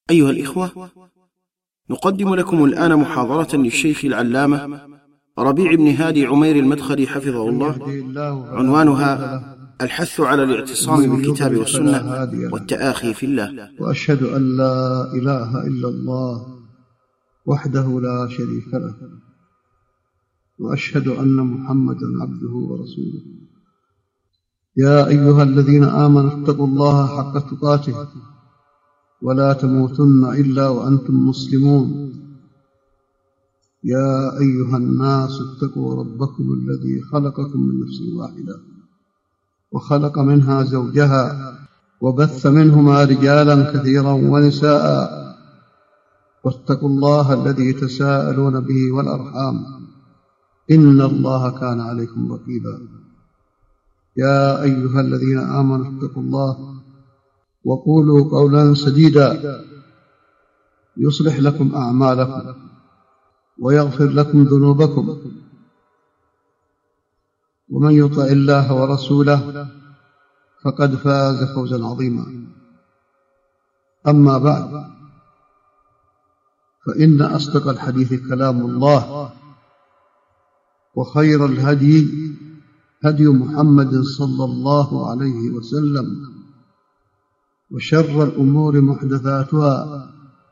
أيها الإخوة، نقدم لكم الآن محاضرة للشيخ العلامة ربيع بن هادي عمير المدخلي حفظه الله، عنوانها الحث على الاعتصام بالكتاب والسنة والتآخي في الله. وأشهد أن لا إله إلا الله وحده لا شريك له، وأشهد أن محمدا عبده ورسوله. يا أيها الذين آمنوا اتقوا الله حق تقاته ولا تموتن إلا وأنتم مسلمون. يا أيها الناس اتقوا ربكم الذي خلقكم من نفس واحدة وخلق منها زوجها وبث منهما رجالا كثيرا ونساء، واتقوا الله الذي تساءلون به والأرحام إن الله كان عليكم رقيبا. يا أيها الذين آمنوا اتقوا الله وقولوا قولا سديدا يصلح لكم أعمالكم ويغفر لكم ذنوبكم، ومن يطع الله ورسوله فقد فاز فوزا عظيما. أما بعد، فإن أصدق الحديث كلام الله، وخير الهدي هدي محمد صلى الله عليه وسلم، وشر الأمور محدثاتها،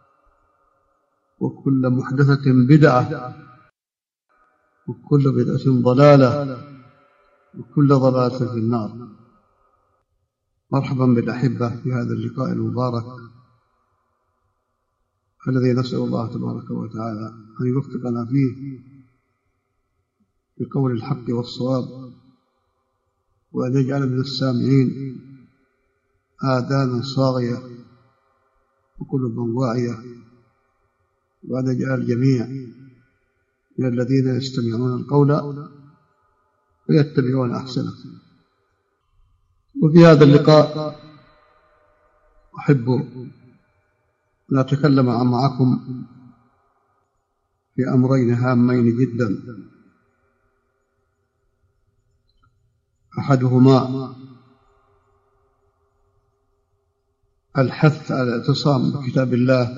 وكل محدثة بدعة، وكل بدعة ضلالة، وكل ضلالة في النار. مرحبا بالأحبة في هذا اللقاء المبارك الذي نسأل الله تبارك وتعالى أن يوفقنا فيه بقول الحق والصواب، وأن يجعل من السامعين آذانا صاغية وقلوبا واعية، وأن يجعل الجميع من الذين يستمعون القول ويتبعون أحسنه. وفي هذا اللقاء أحب أن أتكلم معكم في أمرين هامين جدا. أحدهما الحث على الاعتصام بكتاب الله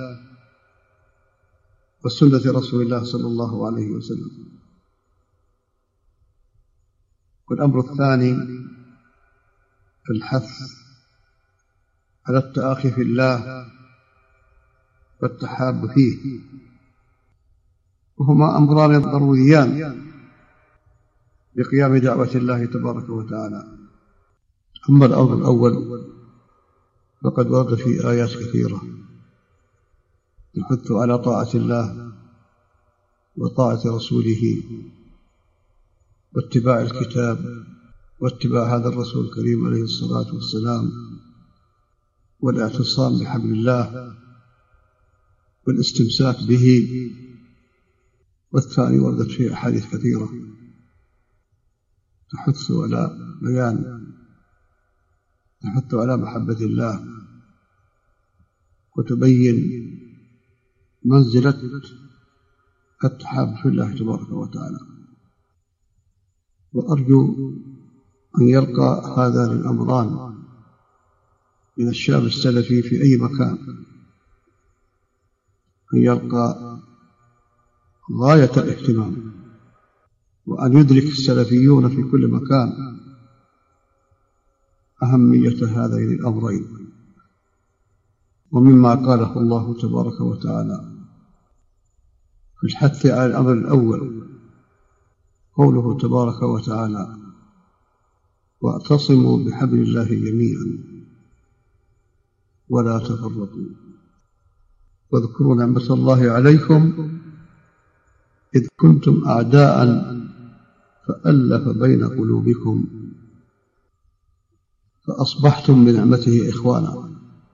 وسنة رسول الله صلى الله عليه وسلم، والأمر الثاني الحث على التآخي في الله والتحاب فيه، وهما أمران ضروريان لقيام دعوة الله تبارك وتعالى. أما الأمر الأول فقد ورد في آيات كثيرة الحث على طاعة الله وطاعة رسوله واتباع الكتاب واتباع هذا الرسول الكريم عليه الصلاة والسلام، والاعتصام بحبل الله والاستمساك به. والثاني وردت فيه أحاديث كثيرة تحث على تحث على محبة الله وتبين منزلة التحاب في الله تبارك وتعالى. وأرجو أن يلقى هذان الأمران من الشاب السلفي في أي مكان، أن يلقى غاية الاهتمام، وأن يدرك السلفيون في كل مكان أهمية هذين الأمرين. ومما قاله الله تبارك وتعالى في الحث على الأمر الأول قوله تبارك وتعالى: واعتصموا بحبل الله جميعا ولا تفرقوا واذكروا نعمة الله عليكم إذ كنتم أعداء فألف بين قلوبكم فأصبحتم بنعمته إخوانا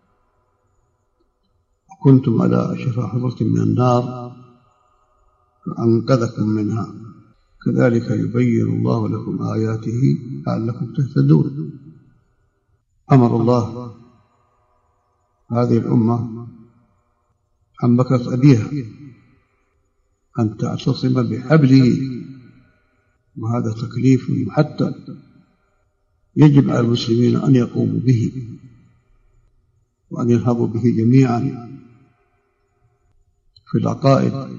وكنتم على شفا حفرة من النار فأنقذكم منها كذلك يبين الله لكم آياته لعلكم تهتدون. أمر الله هذه الأمة عن بكرة أبيها أن تعتصم بحبله، وهذا تكليف محتم يجب على المسلمين أن يقوموا به وأن ينهضوا به جميعا في العقائد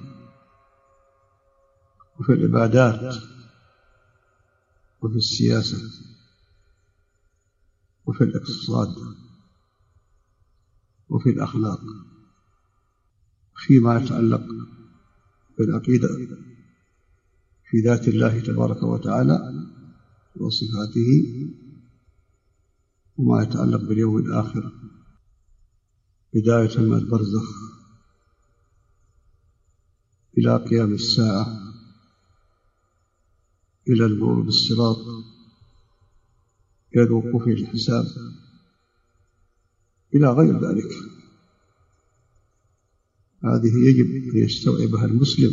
وفي العبادات وفي السياسة وفي الاقتصاد وفي الأخلاق، فيما يتعلق بالعقيدة في ذات الله تبارك وتعالى وصفاته، وما يتعلق باليوم الآخر بداية من البرزخ إلى قيام الساعة، إلى المرور بالصراط، إلى الوقوف في الحساب، إلى غير ذلك. هذه يجب أن يستوعبها المسلم،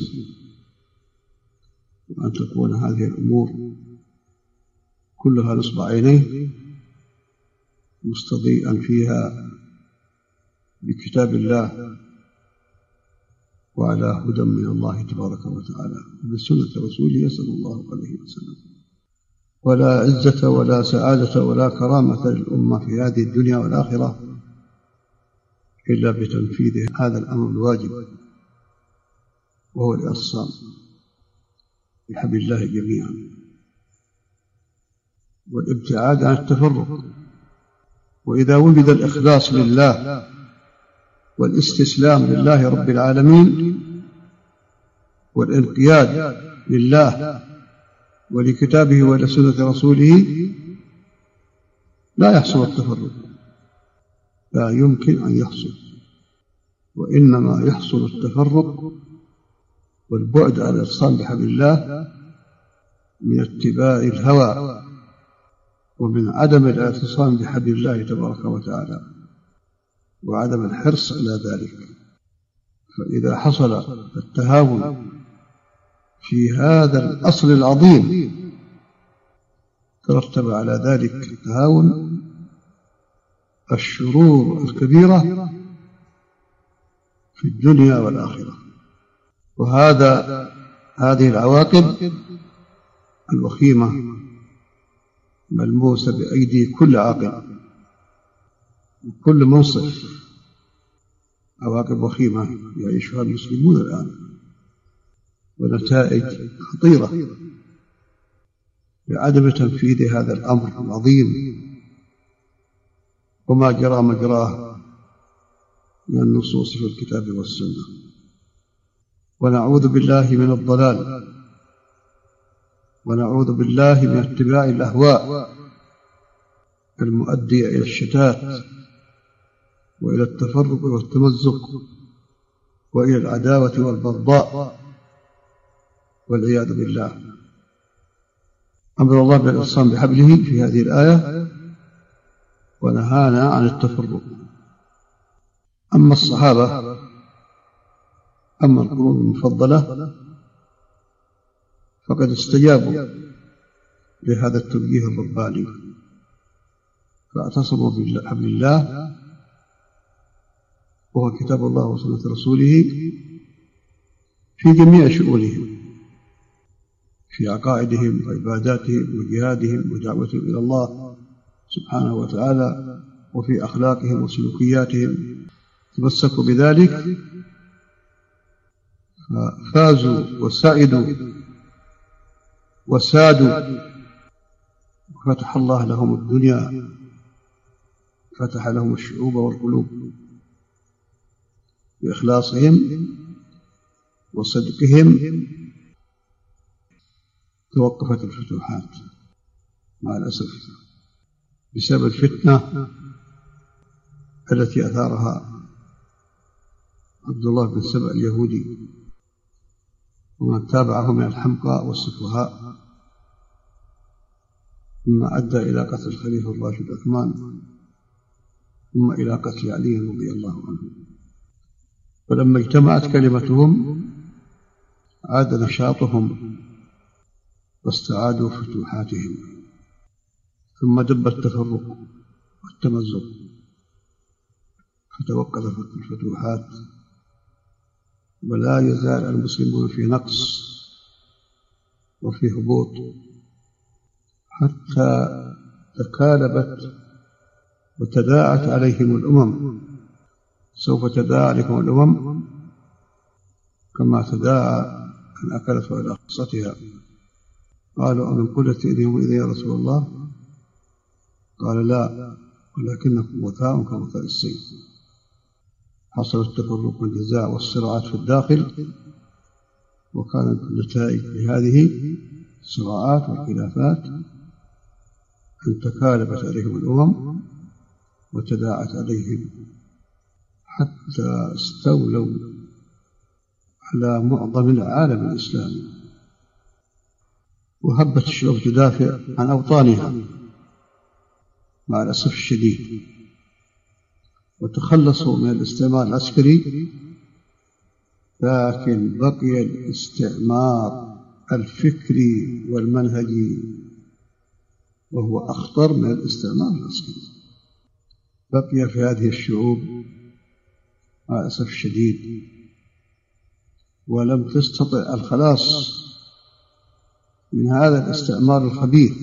وأن تكون هذه الأمور كلها نصب عينيه مستضيئا فيها بكتاب الله وعلى هدى من الله تبارك وتعالى وبسنة رسوله صلى الله عليه وسلم. ولا عزة ولا سعادة ولا كرامة للأمة في هذه الدنيا والآخرة إلا بتنفيذ هذا الأمر الواجب، وهو الاعتصام بحبل الله جميعا والابتعاد عن التفرق. وإذا وجد الإخلاص لله والاستسلام لله رب العالمين والانقياد لله ولكتابه ولسنة رسوله، لا يحصل التفرق، لا يمكن أن يحصل. وإنما يحصل التفرق والبعد عن الاعتصام بحبل الله من اتباع الهوى ومن عدم الاعتصام بحبل الله تبارك وتعالى وعدم الحرص على ذلك. فإذا حصل التهاون في هذا الأصل العظيم ترتب على ذلك التهاون الشرور الكبيرة في الدنيا والآخرة. هذه العواقب الوخيمة ملموسة بأيدي كل عاقل وكل منصف، عواقب وخيمة يعيشها المسلمون الآن، ونتائج خطيرة لعدم تنفيذ هذا الأمر العظيم وما جرى مجراه من النصوص في الكتاب والسنة. ونعوذ بالله من الضلال، ونعوذ بالله من اتباع الأهواء المؤدية إلى الشتات وإلى التفرق والتمزق وإلى العداوة والبغضاء والعياذ بالله. أمر الله بالاعتصام بحبله في هذه الآية ونهانا عن التفرق. أما الصحابة، أما القرون المفضلة فقد استجابوا لهذا التوجيه الرباني فاعتصموا بحبل الله وهو كتاب الله وسنة رسوله في جميع شؤونهم، في عقائدهم وعباداتهم وجهادهم ودعوتهم إلى الله سبحانه وتعالى، وفي أخلاقهم وسلوكياتهم. تمسكوا بذلك ففازوا وسعدوا وسادوا، وفتح الله لهم الدنيا، فتح لهم الشعوب والقلوب بإخلاصهم وصدقهم. توقفت الفتوحات مع الأسف بسبب الفتنة التي أثارها عبد الله بن سبأ اليهودي ومن تابعه من الحمقى والسفهاء، مما أدى إلى قتل الخليفة الراشد عثمان ثم إلى قتل علي رضي الله عنه. ولما اجتمعت كلمتهم عاد نشاطهم واستعادوا فتوحاتهم، ثم دب التفرق والتمزق فتوقفت الفتوحات، ولا يزال المسلمون في نقص وفي هبوط حتى تكالبت وتداعت عليهم الأمم. سوف تداعى عليكم الأمم كما تداعى أن أكلته إلى خصتها. قالوا أمن قلت يومئذ يا رسول الله؟ قال لا، ولكنكم وثاء كوثاء السيل. حصل التفرق والنزاع والصراعات في الداخل، وكانت النتائج لهذه الصراعات والخلافات أن تكالبت عليهم الأمم وتداعت عليهم حتى استولوا على معظم العالم الإسلامي، وهبت الشعوب تدافع عن أوطانها مع الأسف الشديد، وتخلصوا من الاستعمار العسكري، لكن بقي الاستعمار الفكري والمنهجي، وهو أخطر من الاستعمار العسكري. بقي في هذه الشعوب مع الأسف الشديد، ولم تستطع الخلاص من هذا الاستعمار الخبيث.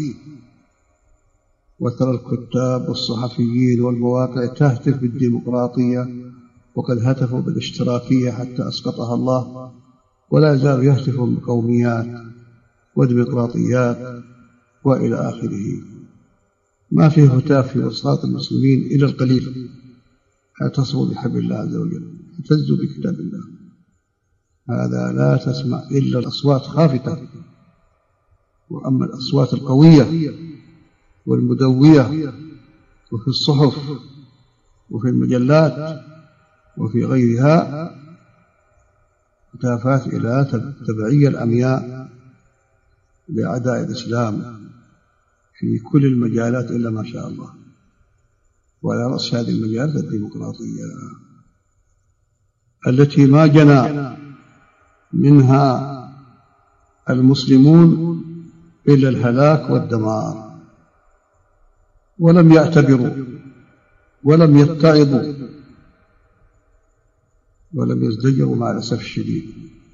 وترى الكتاب والصحفيين والمواقع تهتف بالديمقراطية، وقد هتفوا بالاشتراكية حتى أسقطها الله، ولا يزال يهتفون بقوميات وديمقراطيات وإلى آخره. ما فيه هتاف في وسط المسلمين إلى القليل. اعتصموا بحبل الله عز وجل، اعتزوا بكتاب الله. هذا لا تسمع إلا الأصوات خافتة، وأما الأصوات القوية والمدوية وفي الصحف وفي المجلات وفي غيرها هتافات إلى تبعية الأمياء لأعداء الإسلام في كل المجالات إلا ما شاء الله. وعلى رأس هذه المجالات الديمقراطية التي ما جنى منها المسلمون إلا الهلاك والدمار، ولم يعتبروا ولم يتعظوا ولم يزدجروا مع الأسف الشديد،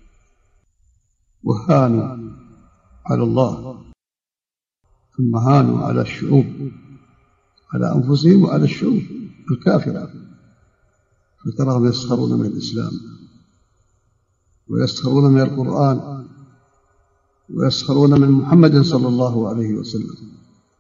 وهانوا على الله، ثم هانوا على الشعوب، على أنفسهم وعلى الشعوب الكافرة. فتراهم يسخرون من الإسلام، ويسخرون من القرآن، ويسخرون من محمد صلى الله عليه وسلم.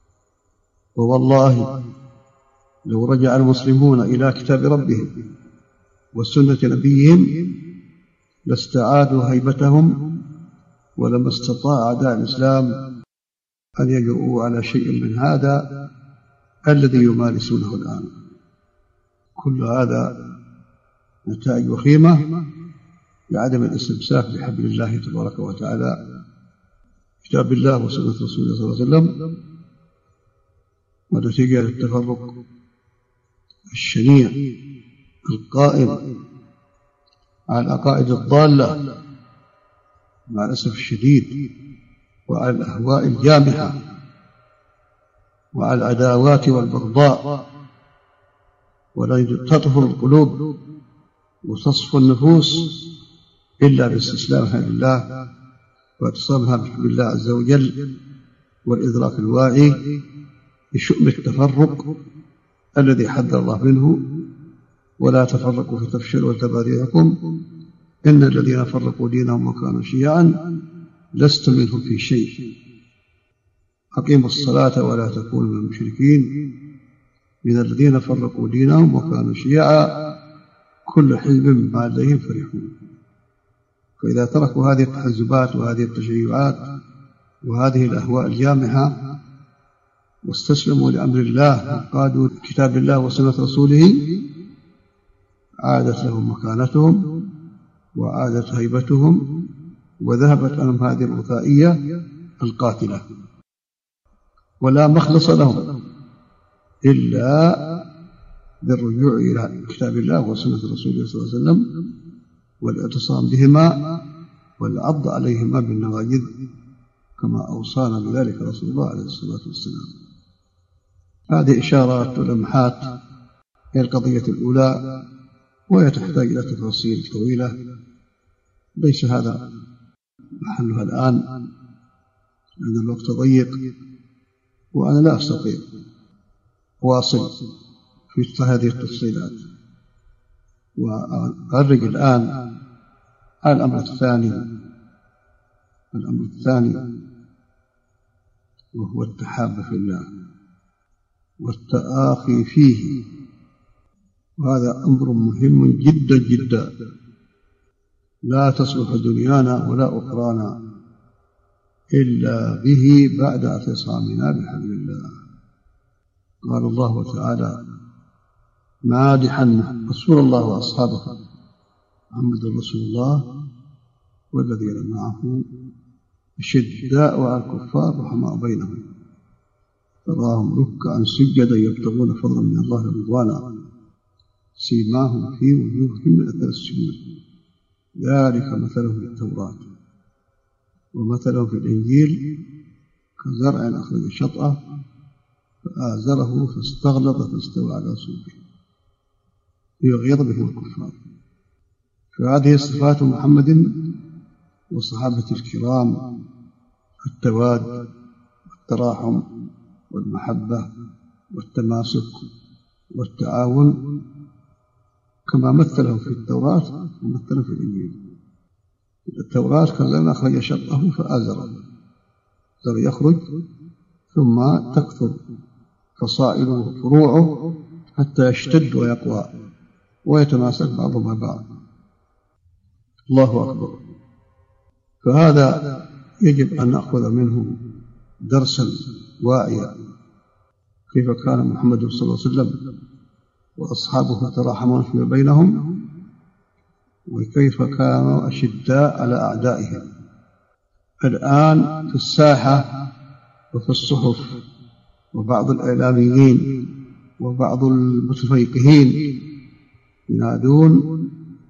ووالله لو رجع المسلمون إلى كتاب ربهم وسنة نبيهم لاستعادوا هيبتهم، ولما استطاع أعداء الإسلام أن يجرؤوا على شيء من هذا الذي يمارسونه الآن. كل هذا نتائج وخيمة لعدم الاستمساك بحبل الله تبارك وتعالى، كتاب الله وسنة رسوله صلى الله عليه وسلم، ونتيجة للتفرق الشنيع القائم على العقائد الضالة مع الأسف الشديد، وعلى الأهواء الجامحة، وعلى العداوات والبغضاء. ولا تطهر القلوب وتصفو النفوس إلا باستسلامها لله واعتصامها بحبل الله عز وجل، والإدراك الواعي بشؤم التفرق الذي حذر الله منه: ولا تفرقوا فتفشلوا وتباريكم إن الذين فرقوا دينهم وكانوا شيعا لست منهم في شيء. أقيموا الصلاة ولا تكونوا من المشركين من الذين فرقوا دينهم وكانوا شيعا كل حزب بما لديهم فرحون. فإذا تركوا هذه التحزبات وهذه التشيعات وهذه الأهواء الجامحة واستسلموا لأمر الله وقادوا كتاب الله وسنة رسوله، عادت لهم مكانتهم وعادت هيبتهم، وذهبت عنهم هذه الوثائية القاتلة، ولا مخلص لهم إلا بالرجوع إلى كتاب الله وسنة رسوله صلى الله عليه وسلم والاعتصام بهما والعض عليهما بالنواجذ، كما أوصانا بذلك رسول الله عليه الصلاة والسلام. هذه إشارات ولمحات هي القضية الأولى، وهي تحتاج إلى تفاصيل طويلة ليس هذا محلها الآن لأن الوقت ضيق، وأنا لا أستطيع أواصل في هذه التفصيلات، وأرجع الآن الأمر الثاني وهو التحاب في الله والتآخي فيه، وهذا أمر مهم جدا جدا، لا تصلح دنيانا ولا أخرانا إلا به بعد اعتصامنا بحبل الله. قال الله تعالى مادحا رسول الله وأصحابه: محمد رسول الله والذين معه أشداء على الكفار رحماء بينهم تراهم ركعا سجدا يبتغون فضلا من الله ورضوانا سيماهم في وجوههم من أثر السجود ذلك مثلهم في التوراة ومثلهم في الإنجيل كزرع أخرج شطأه فآزره فاستغلظ فاستوى على سوقه ليغيظ به الكفار. فهذه صفات محمد وصحابة الكرام: التواد والتراحم والمحبة والتماسك والتعاون، كما مثله في التوراة ومثله في الإنجيل. التوراة كان أخرج شطأه فآزره، زر يخرج ثم تكثر فصائله وفروعه حتى يشتد ويقوى ويتماسك بعضه مع بعض. الله أكبر. فهذا يجب أن نأخذ منه درسا واعيا، كيف كان محمد صلى الله عليه وسلم وأصحابه يتراحمون فيما بينهم، وكيف كانوا أشداء على أعدائهم. الآن في الساحة وفي الصحف وبعض الإعلاميين وبعض المتفيقهين ينادون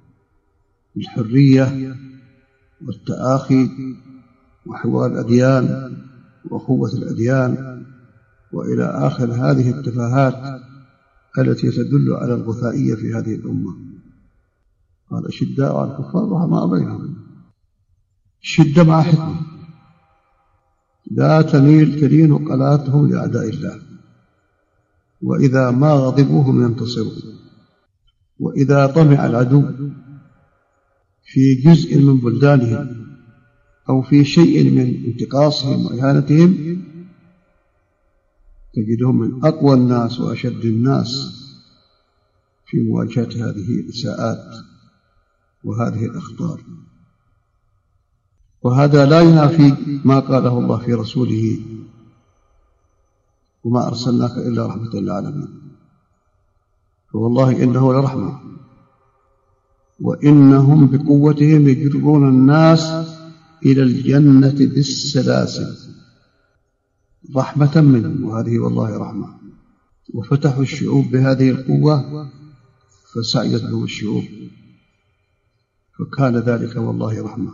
بالحرية والتآخي وحوار الأديان وأخوة الأديان وإلى آخر هذه التفاهات التي تدل على الغثائية في هذه الأمة. قال أشداء على الكفار رحماء بينهم. الشدة مع حكمة، لا تلين قلاتهم لأعداء الله، وإذا ما غضبوهم ينتصروا، وإذا طمع العدو في جزء من بلدانهم أو في شيء من انتقاصهم وإهانتهم تجدهم من أقوى الناس وأشد الناس في مواجهة هذه الإساءات وهذه الأخطار. وهذا لا ينافي ما قاله الله في رسوله: وما أرسلناك إلا رحمة للعالمين. فوالله إنه لرحمة، وإنهم بقوتهم يجرون الناس إلى الجنة بالسلاسل رحمة منهم، وهذه والله رحمة. وفتحوا الشعوب بهذه القوة فسعيت بهم الشعوب، فكان ذلك والله رحمة.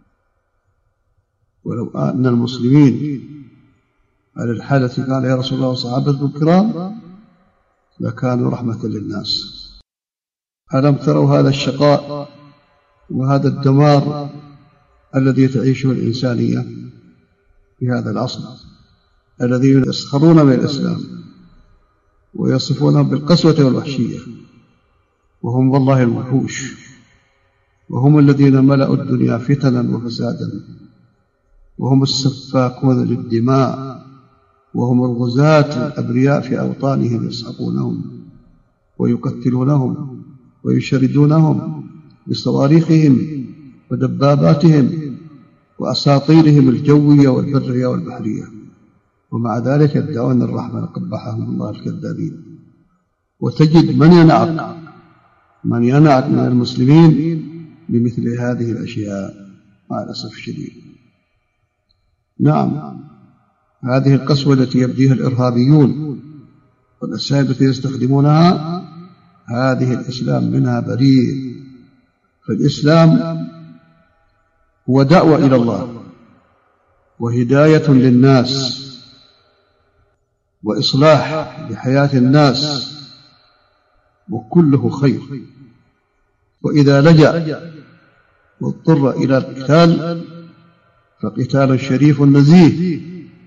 ولو أن المسلمين على الحالة قال يا رسول الله وصحابته الكرام لكانوا رحمة للناس. ألم تروا هذا الشقاء وهذا الدمار الذي تعيشه الإنسانية في هذا العصر، الذين يسخرون من الإسلام ويصفونه بالقسوة والوحشية، وهم والله الوحوش، وهم الذين ملأوا الدنيا فتنا وفسادا، وهم السفاكون للدماء، وهم الغزاة الأبرياء في أوطانهم يسحقونهم ويقتلونهم ويشردونهم بصواريخهم ودباباتهم وأساطيرهم الجوية والبرية والبحرية، ومع ذلك يدعون الرحمة قبحهم الله الكذابين. وتجد من ينعق من المسلمين بمثل هذه الأشياء مع الأسف الشديد. نعم، هذه القسوة التي يبديها الإرهابيون والأساليب التي يستخدمونها هذه الإسلام منها بريء. فالإسلام هو دعوة إلى الله وهداية للناس وإصلاح لحياة الناس، وكله خير. وإذا لجأ واضطر إلى القتال فقتال شريف نزيه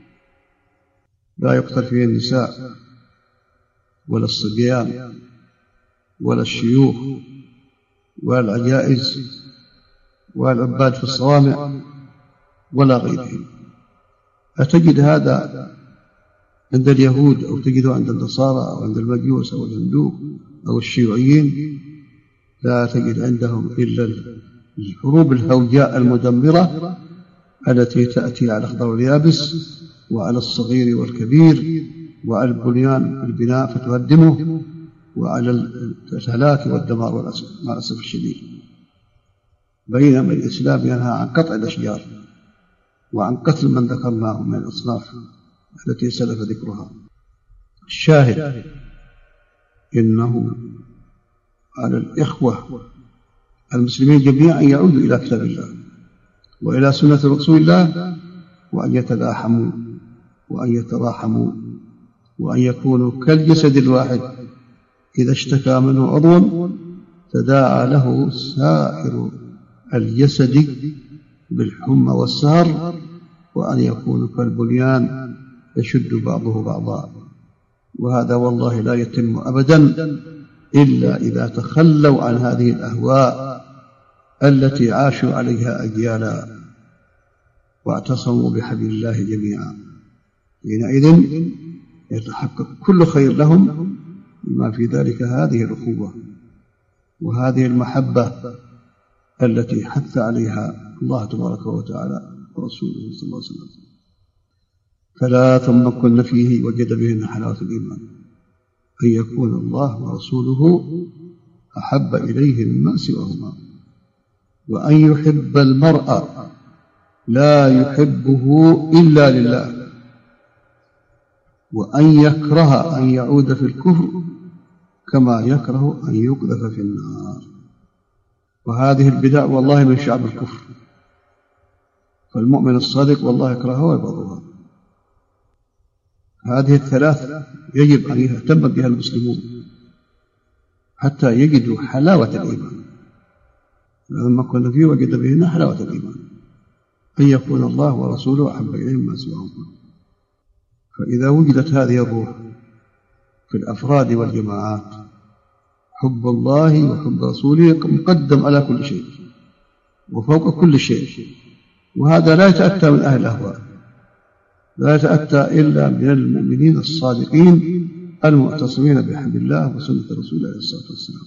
لا يقتل فيه النساء ولا الصبيان ولا الشيوخ ولا العجائز والعباد في الصوامع ولا غيرهم. أتجد هذا عند اليهود أو تجده عند النصارى أو عند المجوس أو الهندوس أو الشيوعيين؟ لا تجد عندهم إلا الحروب الهوجاء المدمرة التي تأتي على الأخضر واليابس وعلى الصغير والكبير وعلى البناء فتهدمه وعلى الهلاك والدمار مع الأسف الشديد. بينما الإسلام ينهى عن قطع الأشجار وعن قتل من ذكرناه من الأصناف التي سلف ذكرها. الشاهد إنه على الإخوة المسلمين جميعا أن يعودوا إلى كتاب الله وإلى سنة رسول الله، وأن يتلاحموا وأن يتراحموا وأن يكونوا كالجسد الواحد إذا اشتكى منه عضو تداعى له سائر الجسد بالحمى والسهر، وأن يكونوا كالبنيان يشد بعضه بعضا. وهذا والله لا يتم أبدا إلا إذا تخلوا عن هذه الأهواء التي عاشوا عليها أجيالا واعتصموا بحبل الله جميعا. حينئذ يتحقق كل خير لهم بما في ذلك هذه الأخوة وهذه المحبة التي حث عليها الله تبارك وتعالى ورسوله صلى الله عليه وسلم. ثلاث من كن فيه وجد بهن حلاوة الإيمان: أن يكون الله ورسوله أحب إليه مما سواهما، وأن يحب المرء لا يحبه إلا لله، وأن يكره أن يعود في الكفر كما يكره أن يقذف في النار. وهذه البدع والله من شعب الكفر، فالمؤمن الصادق والله يكرهها ويبغضها. هذه الثلاث يجب أن يهتم بها المسلمون حتى يجدوا حلاوة الإيمان. لما كنا فيه وجد بهن حلاوة الإيمان: أن يكون الله ورسوله أحب إليه مما سواهما. فإذا وجدت هذه الروح في الأفراد والجماعات، حب الله وحب رسوله مقدم على كل شيء وفوق كل شيء. وهذا لا يتأتى من أهل الأهواء، لا يتأتى إلا من المؤمنين الصادقين المعتصمين بحبل الله وسنة رسوله عليه الصلاة والسلام.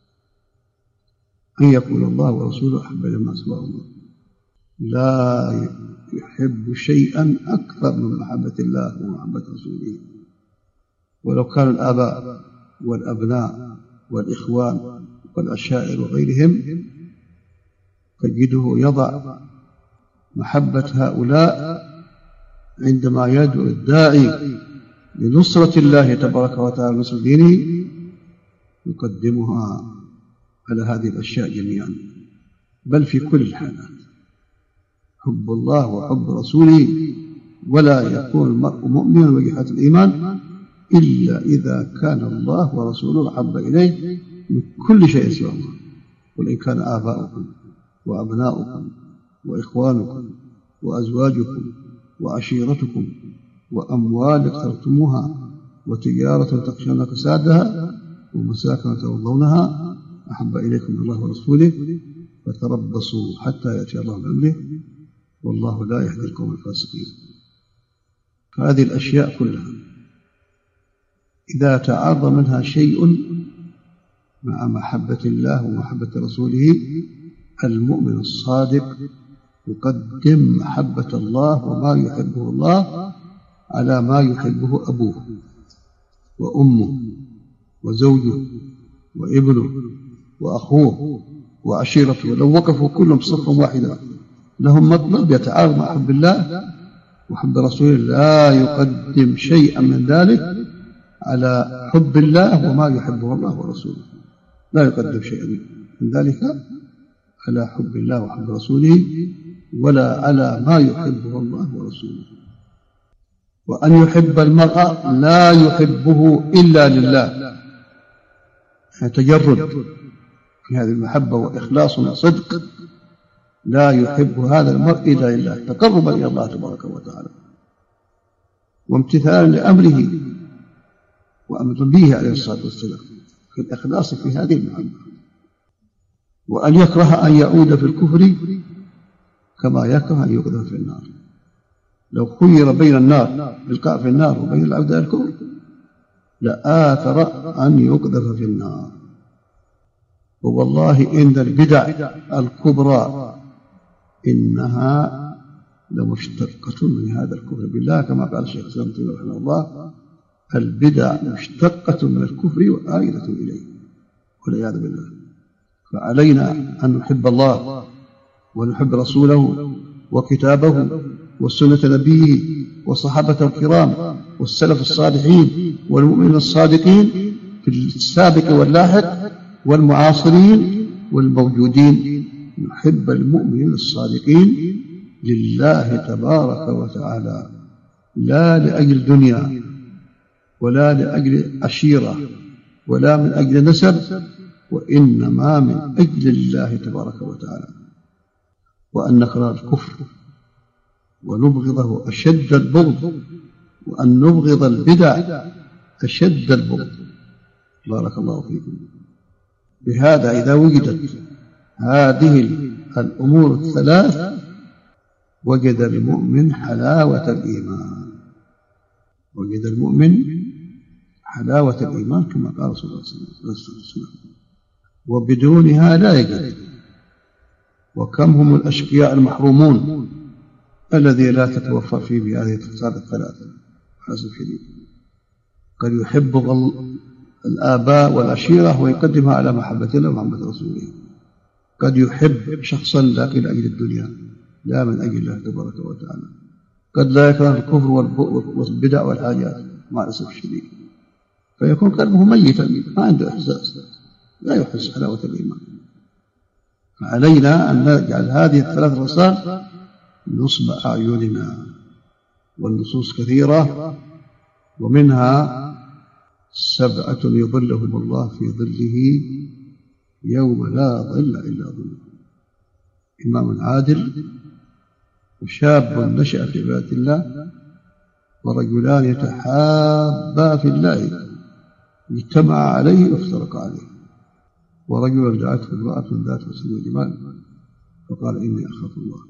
أن يكون الله ورسوله أحب إليه مما سواهما. لا يحب شيئا أكثر من محبة الله ومحبة رسوله. ولو كان الآباء والأبناء والإخوان والعشائر وغيرهم تجده يضع محبة هؤلاء عندما يدعو الداعي لنصرة الله تبارك وتعالى ونصر دينه، يقدمها على هذه الأشياء جميعا، بل في كل الحالات. حب الله وحب رسوله، ولا يكون المرء مؤمنا بجحة الإيمان إلا إذا كان الله ورسوله أحب إليه من كل شيء سوى الله. قل إن كان آباؤكم وأبناؤكم وإخوانكم وأزواجكم وعشيرتكم وأموال اقترفتموها وتجارة تخشون كسادها ومساكن ترضونها أحب إليكم من الله ورسوله فتربصوا حتى يأتي الله بأمره والله لا يهدي القوم الفاسقين. فهذه الأشياء كلها إذا تعارض منها شيء مع محبة الله ومحبة رسوله، المؤمن الصادق يقدم محبة الله وما يحبه الله على ما يحبه أبوه وأمه وزوجه وابنه وأخوه وعشيرته. لو وقفوا كلهم صفا واحدا لهم مطلب يتعارض مع حب الله وحب رسوله، لا يقدم شيئا من ذلك على حب الله وما يحبه الله ورسوله، لا يقدم شيئا من ذلك على حب الله وحب رسوله ولا على ما يحبه الله ورسوله. وأن يحب المرء لا يحبه إلا لله، تجرد في هذه المحبة وإخلاص وصدق، لا يحب هذا المرء إلا لله تقربا إلى الله تبارك وتعالى وامتثالا لأمره وأمر به عليه الصلاة والسلام في الإخلاص في هذه المحبة. وأن يكره أن يعود في الكفر كما يكره أن يقذف في النار. لو خير بين النار القاء في النار وبين العودة إلى الكفر لآثر أن يقذف في النار. والله إن البدع الكبرى إنها لمشتقة من هذا الكفر بالله، كما قال الشيخ الإسلام رحمه الله: البدع مشتقة من الكفر وآيلة إليه، والعياذ بالله. فعلينا أن نحب الله ونحب رسوله وكتابه وسنة نبيه والصحابة الكرام والسلف الصالحين والمؤمنين الصادقين في السابق واللاحق والمعاصرين والموجودين. نحب المؤمنين الصادقين لله تبارك وتعالى، لا لأجل دنيا ولا لأجل عشيرة ولا من أجل نسب، وإنما من أجل الله تبارك وتعالى. وأن نكره الكفر ونبغضه أشد البغض، وأن نبغض البدع أشد البغض. بارك الله فيكم. بهذا إذا وجدت هذه الأمور الثلاث وجد المؤمن حلاوة الإيمان، وجد المؤمن حلاوة الإيمان كما قال صلى الله عليه وسلم، وبدونها لا يجد. وكم هم الأشقياء المحرومون الذي لا تتوفر فيه بهذه الخصال الثلاثة. حسب شديد قد يحب الآباء والعشيرة ويقدمها على محبة الله ومحبة رسوله. قد يحب شخصا لكن لأجل الدنيا لا من أجل الله تبارك وتعالى. قد لا يكره الكفر والبدع والحاجات مع الأسف الشديد، فيكون قلبه ميتا ما عنده إحساس، لا يحس حلاوة الإيمان. فعلينا أن نجعل هذه الثلاث رسائل نصب أعيننا. والنصوص كثيرة، ومنها 7 يظلهم الله في ظله يوم لا ظل إلا ظله: إمام عادل، وشاب نشأ في عبادة الله، ورجلان يتحابا في الله اجتمع عليه وافترقا عليه، ورجل دعته امرأة ذات حسن وجمال فقال إني أخاف الله،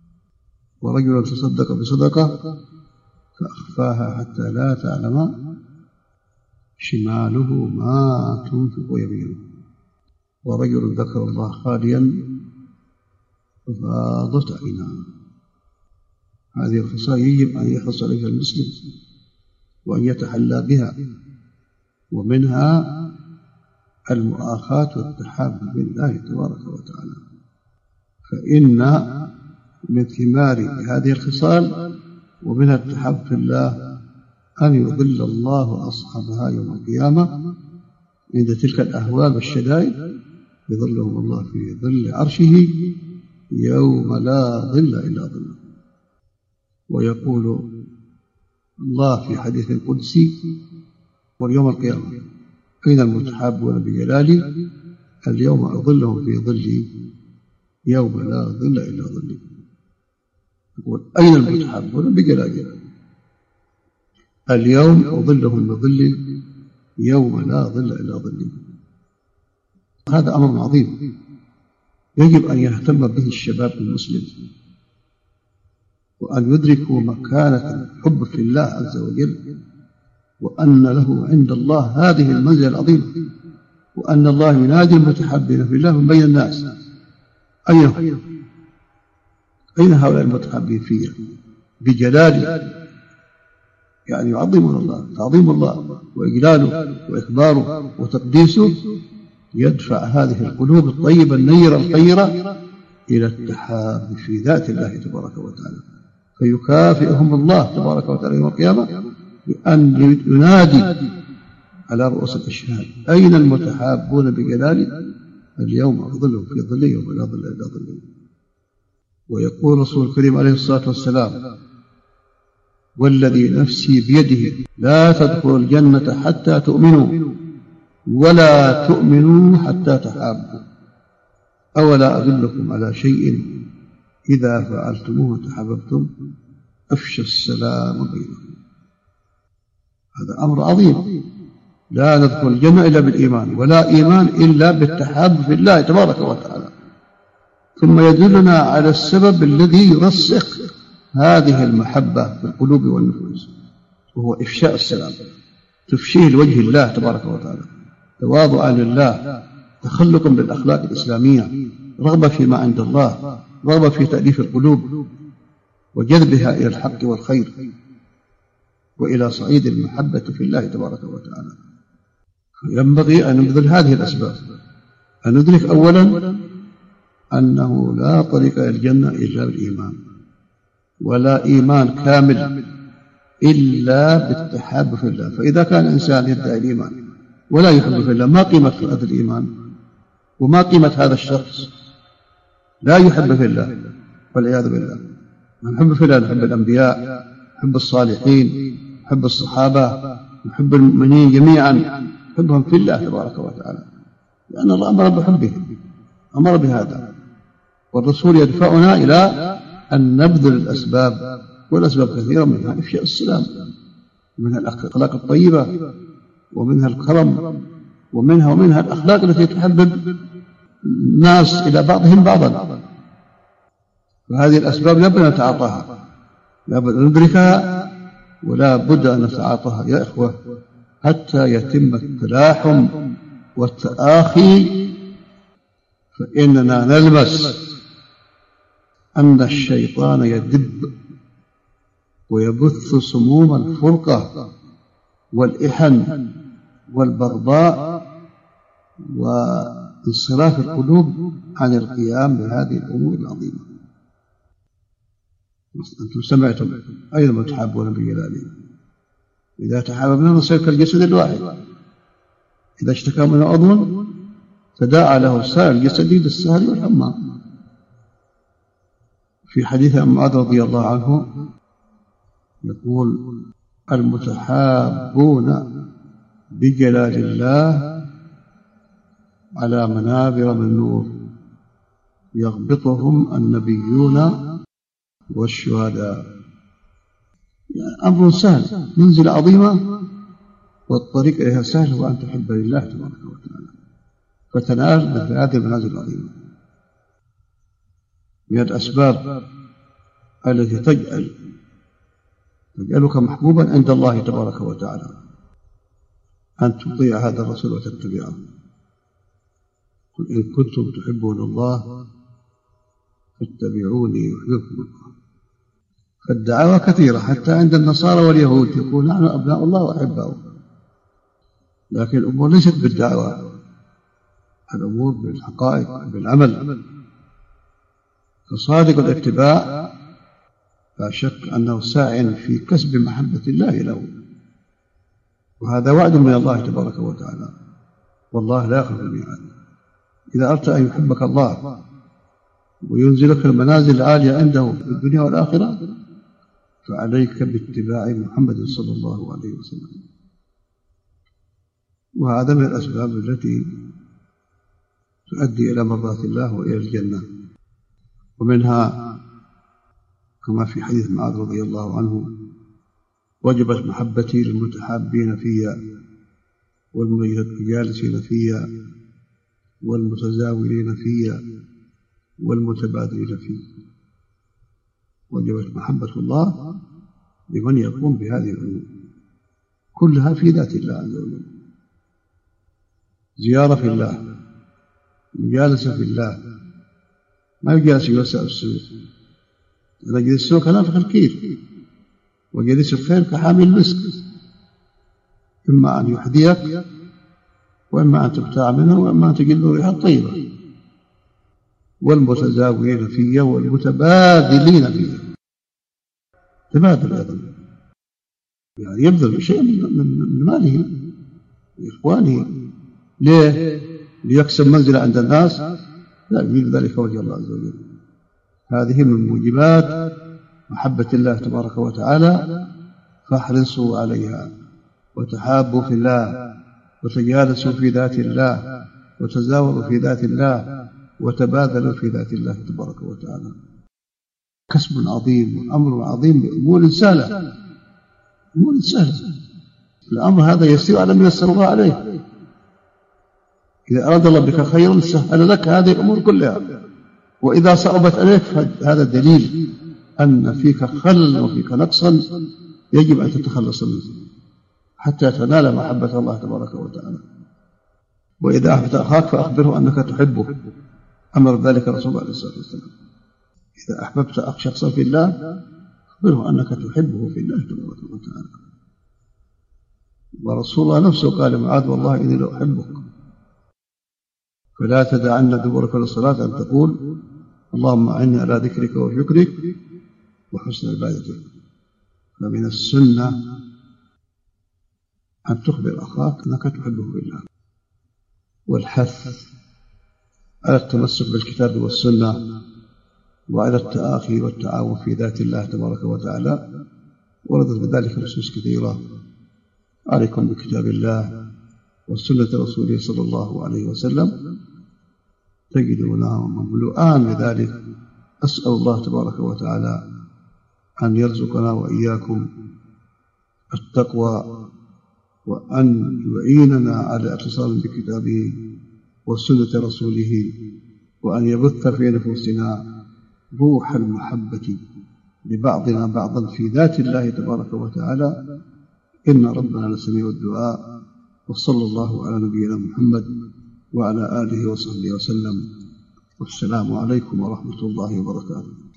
ورجل تصدق بصدقة فأخفاها حتى لا تعلم شماله ما تنفق يمينه، ورجل ذكر الله خاليا ففاضت عيناه. هذه الخصال يجب أن يحرص عليها المسلم وأن يتحلى بها، ومنها المؤاخاة والتحاب بالله تبارك وتعالى. فإن من ثمار هذه الخصال ومنها التحاب في الله أن يظل الله أصحابها يوم القيامة عند تلك الأهوال والشدائد، يظلهم الله في ظل عرشه يوم لا ظل إلا ظله. ويقول الله في حديث قدسي: واليوم القيامة أين المتحابون بجلالي؟ اليوم أظلهم في ظلي يوم لا ظل إلا ظلي. يقول: أين المتحابون بجلالي؟ اليوم أظلهم بظلي يوم لا ظل إلا ظلي. هذا أمر عظيم يجب أن يهتم به الشباب المسلم، وأن يدركوا مكانة الحب في الله عز وجل، وأن له عند الله هذه المنزلة العظيمة، وأن الله ينادي المتحابين في الله من بين الناس. أين هؤلاء المتحابين فيه بجلاله؟ يعني يعظمون الله، تعظيم الله وإجلاله وإكباره وتقديسه يدفع هذه القلوب الطيبة النيرة الخيرة إلى التحاب في ذات الله تبارك وتعالى، فيكافئهم الله تبارك وتعالى يوم القيامة بأن ينادي على رؤوس الأشهاد: أين المتحابون بجلالي؟ اليوم أظلهم في ظلي يوم لا ظل إلا ظلي. ويقول رسول الكريم عليه الصلاة والسلام: والذي نفسي بيده لا تدخلوا الجنة حتى تؤمنوا ولا تؤمنوا حتى تحابوا، أولا أدلكم على شيء إذا فعلتموه تحاببتم؟ أفشوا السلام بينكم. هذا أمر عظيم، لا ندخل الجنة إلا بالإيمان، ولا إيمان إلا بالتحاب في الله تبارك وتعالى. ثم يدلنا على السبب الذي يرسخ هذه المحبة في القلوب والنفوس، وهو إفشاء السلام، تفشيه لوجه الله تبارك وتعالى، تواضعا لله، تخلقا بالأخلاق الإسلامية، رغبة فيما عند الله، رغبة في تأليف القلوب وجذبها إلى الحق والخير وإلى صعيد المحبة في الله تبارك وتعالى. ينبغي أن نبذل هذه الأسباب، أن ندرك أولا أنه لا طريق إلى الجنة إلا بالإيمان، ولا إيمان كامل إلا بالتحاب في الله. فإذا كان الإنسان يدعي الإيمان ولا يحب في الله، ما قيمة هذا الإيمان؟ وما قيمة هذا الشخص لا يحب في الله والعياذ بالله؟ نحب في الله، نحب الأنبياء، نحب الصالحين، نحب الصحابة، نحب المؤمنين جميعا، نحبهم في الله تبارك وتعالى، لأن الله أمر بحبهم، أمر بهذا، والرسول يدفعنا إلى أن نبذل الأسباب، والأسباب كثيرة، منها إفشاء السلام، ومنها الأخلاق الطيبة، ومنها الكرم، ومنها الأخلاق التي تحبب الناس إلى بعضهم بعضا. فهذه الأسباب لا بد أن نتعاطاها، لا بد أن ندركها، ولا بد أن نتعاطاها يا إخوة حتى يتم التلاحم والتآخي. فإننا نلمس أن الشيطان يدب ويبث سموم الفرقة والإحن والبغضاء وانصراف القلوب عن القيام بهذه الأمور العظيمة. أنتم سمعتم أيضا تحابون بجلاله، إذا تحاببنا نصير كالجسد الواحد، إذا اشتكى من عضو تداعى له سائر الجسد بالسهر والحمى. في حديث معاذ رضي الله عنه يقول: المتحابون بجلال الله على منابر من نور يغبطهم النبيون والشهداء. يعني أمر سهل، منزلة عظيمة، والطريق إليها سهل، وأن تحب لله تبارك وتعالى فتنال مثل هذه المنازل العظيمة. من الأسباب التي تجعلك محبوبا عند الله تبارك وتعالى أن تطيع هذا الرسول وتتبعه. قل إن كنتم تحبون الله فاتبعوني يحببكم الله. فالدعوة كثيرة حتى عند النصارى واليهود يقول: نحن أبناء الله وأحباؤه. لكن الأمور ليست بالدعوة، الأمور بالحقائق، بالعمل. فصادق الاتباع لا شك أنه ساع في كسب محبة الله له، وهذا وعد من الله تبارك وتعالى، والله لا يخلف الميعاد. إذا أردت أن يحبك الله وينزلك المنازل العالية عنده في الدنيا والآخرة فعليك باتباع محمد صلى الله عليه وسلم. وهذا من الأسباب التي تؤدي إلى مرضاة الله وإلى الجنة. ومنها كما في حديث معاذ رضي الله عنه: وجبت محبتي للمتحابين فيا والمجالسين فيا والمتزاورين فيا والمتبادلين فيا. وجبت محبة الله لمن يقوم بهذه الأمور كلها في ذات الله عز وجل: زيارة في الله، مجالسة في الله، ما يجالس يوسع السوق. إذا جلس السوق كنافخ الكير، وجلس الخير كحامل المسك، إما أن يحذيك وإما أن تبتاع منه وإما أن تجد ريحة طيبة. والمتزاورين فيه والمتبادلين فيه، تبادل أيضا، يعني يبذل شيء من ماله لإخوانه. ليه؟ ليكسب منزلة عند الناس؟ لا، يريد ذلك وجه الله عز وجل. هذه من موجبات محبة الله تبارك وتعالى، فاحرصوا عليها، وتحابوا في الله، وتجالسوا في ذات الله، وتزاوروا في ذات الله، وتبادلوا في ذات الله تبارك وتعالى. كسب عظيم وأمر عظيم بأمور سهلة، أمور سهلة. الأمر هذا يسير على من يسر الله عليه. إذا أراد الله بك خيرا سهل لك هذه الأمور كلها، وإذا صعبت عليك هذا دليل أن فيك خلل وفيك نقصا يجب أن تتخلص منه حتى تنال محبة الله تبارك وتعالى. وإذا أحببت أخاك فأخبره أنك تحبه، أمر ذلك رسول الله عليه الصلاة والسلام. إذا أحببت شخصا في الله أخبره أنك تحبه في الله تبارك وتعالى. ورسول الله نفسه قال معاذ والله إني لأحبك فلا تدعن دبرك للصلاة أن تقول اللهم أعني على ذكرك وشكرك وحسن عبادتك. فمن السنة أن تخبر أخاك أنك تحبه في الله، والحث على التمسك بالكتاب والسنة وعلى التآخي والتعاون في ذات الله تبارك وتعالى. وردت بذلك نصوص كثيرة: عليكم بكتاب الله وسنة رسوله صلى الله عليه وسلم، تجدونها مملوءان بذلك. أسأل الله تبارك وتعالى أن يرزقنا وإياكم التقوى، وأن يعيننا على الاتصال بكتابه وسنة رسوله، وأن يبث في نفوسنا روح المحبة لبعضنا بعضا في ذات الله تبارك وتعالى، إن ربنا لسميع الدعاء. وصلى الله على نبينا محمد وعلى آله وصحبه وسلم، والسلام عليكم ورحمة الله وبركاته.